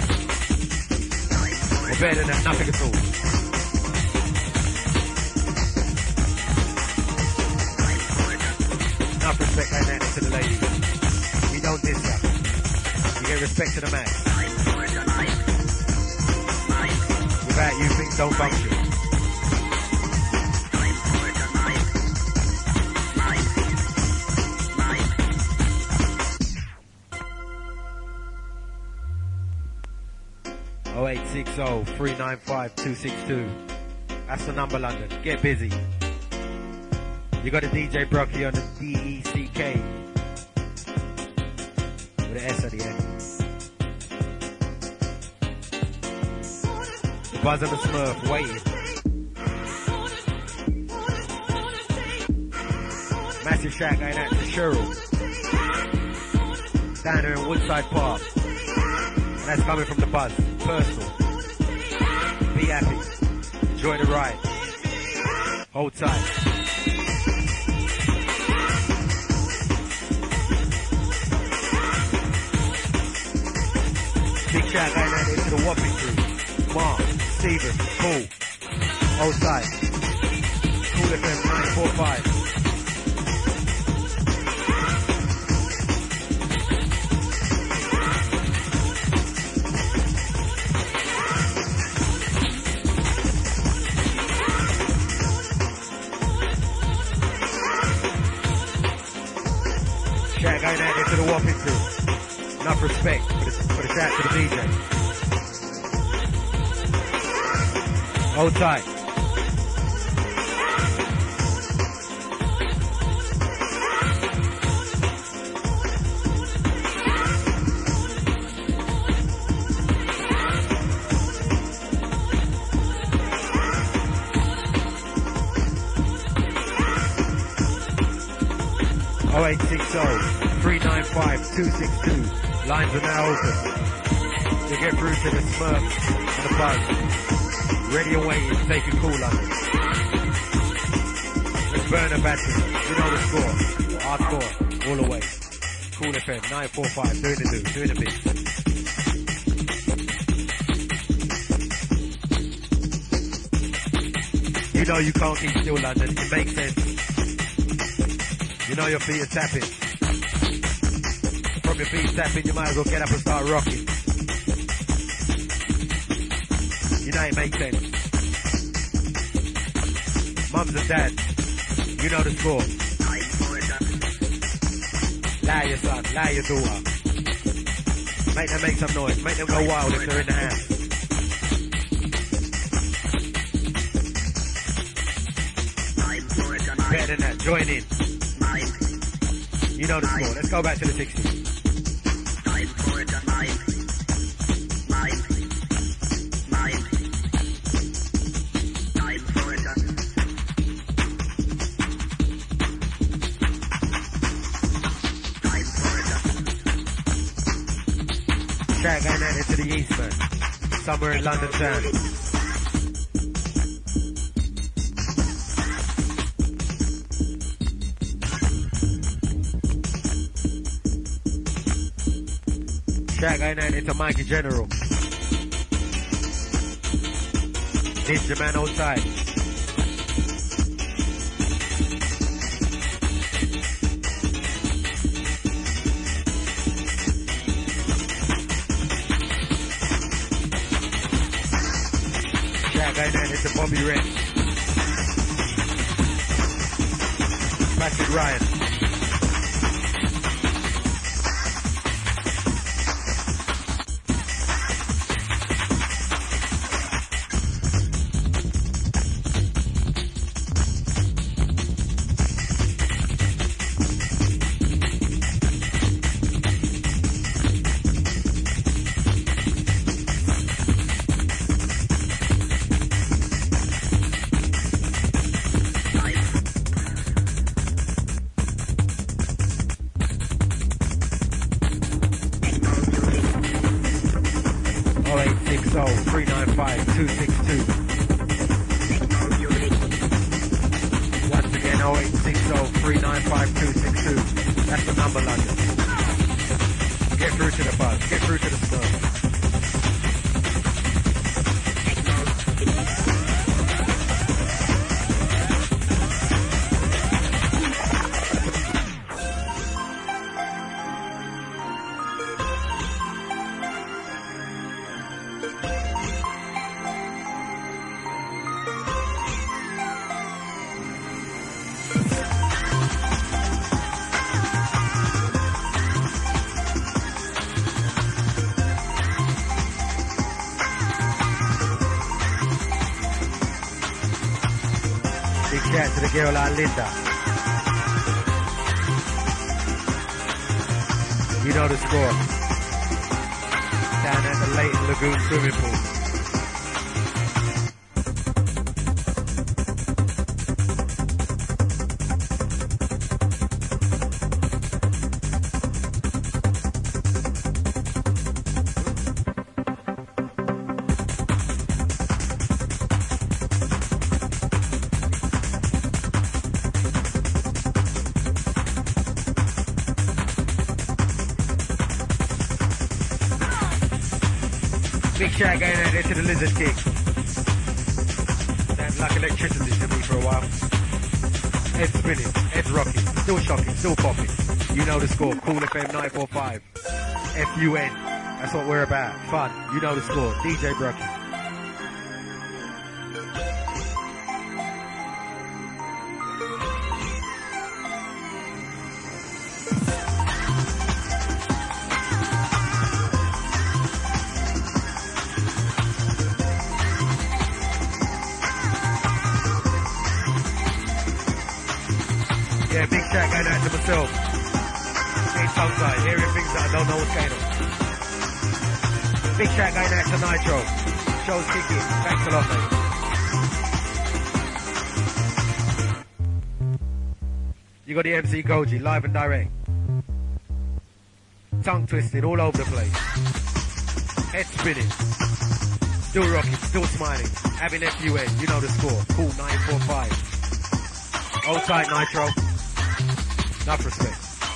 Or better than that, nothing at all. Enough respect like that to the ladies. You don't diss her. You get respect to the man. Without you, things don't function. Oh 0860-395-262. That's the number, London. Get busy. You got a DJ Brocky on the DECK with an S at the end. The Buzz and the Smurf waiting. Massive shout going out to Cheryl down there in Woodside Park. And that's coming from the Buzz. Personal. Be happy. Enjoy the ride. Hold tight. Big shout going out there to the Whopping crew. Mark, Steven, Paul, hold tight. Cool FM 945. Shout going out there to the Whopping crew. Enough respect for the shout to the DJ. Hold tight. Oh 0860-395-262. Lines are now open. To get through to the Smurf and the Buzz. Ready and waiting to take a call, London. Let's burn a battery. You know the score. Hardcore. All the way. Cool FM 945. Doing the do. Doing the bit. You know you can't keep still, London. It makes sense. You know your feet are tapping. From your feet tapping, you might as well get up and start rocking. You know it makes sense. Mums and dads, you know the score. Lie your son, lie your daughter. Make them make some noise, make them go wild if they're in the house. Better than that, join in. You know the score, let's go back to the 60s. Shout going out into the east, man. Somewhere in London town. Shout going out into Mikey General. Ninja man outside. going out into Bobby Red. Patrick Ryan. Girl like Linda. You know the score. Down at the Leighton Lagoon swimming pool. Shout going out there to the Lizard King. Sounds like electricity to me for a while. Head spinning, head rocking, still shocking, still popping. You know the score. Cool FM 945. FUN. That's what we're about. Fun. You know the score. DJ Brocky. Big shout going out to Nitro. Show's kicking. Thanks a lot, mate. You got the MC Goji, live and direct. Tongue twisted all over the place. Head spinning. Still rocking, still smiling. Having FUN, you know the score. Cool 945. Hold tight, Nitro. Enough respect.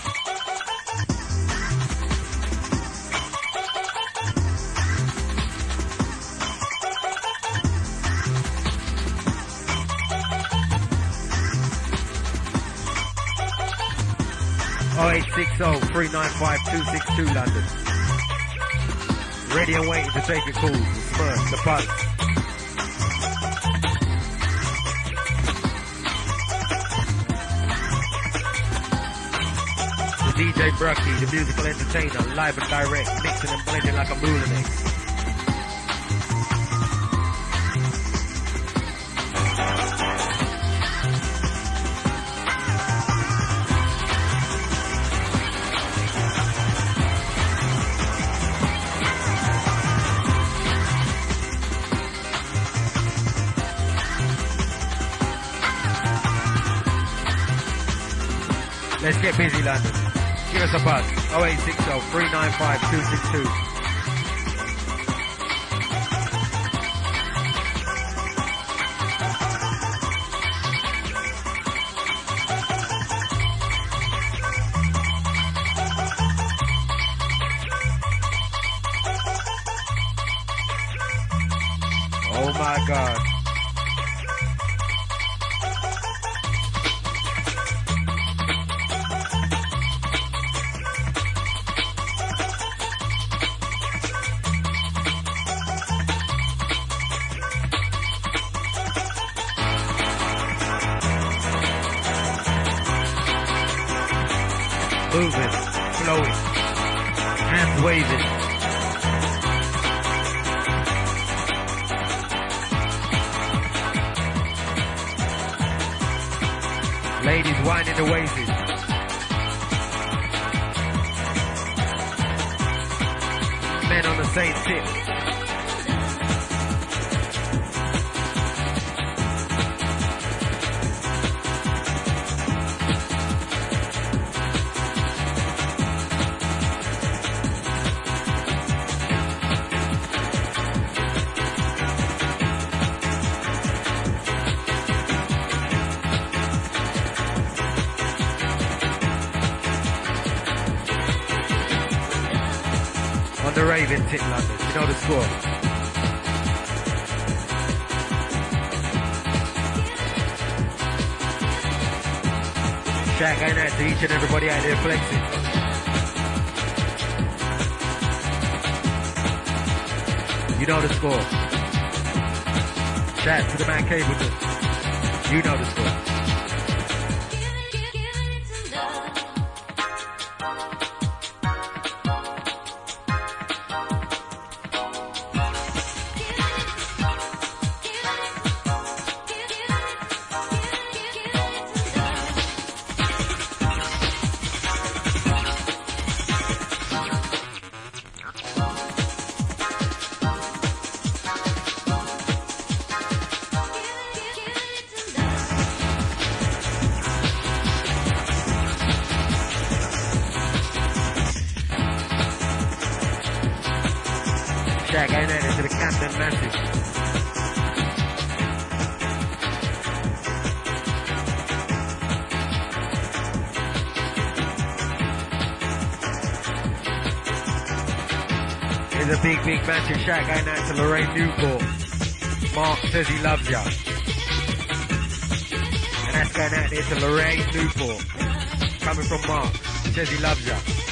Oh, 0860-395-262 London. Ready and waiting to take your calls. The Smurf, the Buzz. The DJ Brucky, the musical entertainer, live and direct, mixing and blending like a Moulinex. Let's get busy, London. Give us a buzz. 0860-395-262. Oh my God. moving, flowing, hands waving. Ladies winding the waists. Men on the same tip. The Raven tip London, you know the score. Shaq going out to each and everybody out there flexing. You know the score. Shout to the man Cableton. You know the score. Shaq going out into the Camden Massive. Here's a big massive Shaq going out to Lorraine Newport. Mark says he loves ya. And that's going out there to Lorraine Newport. Coming from Mark. He says he loves ya.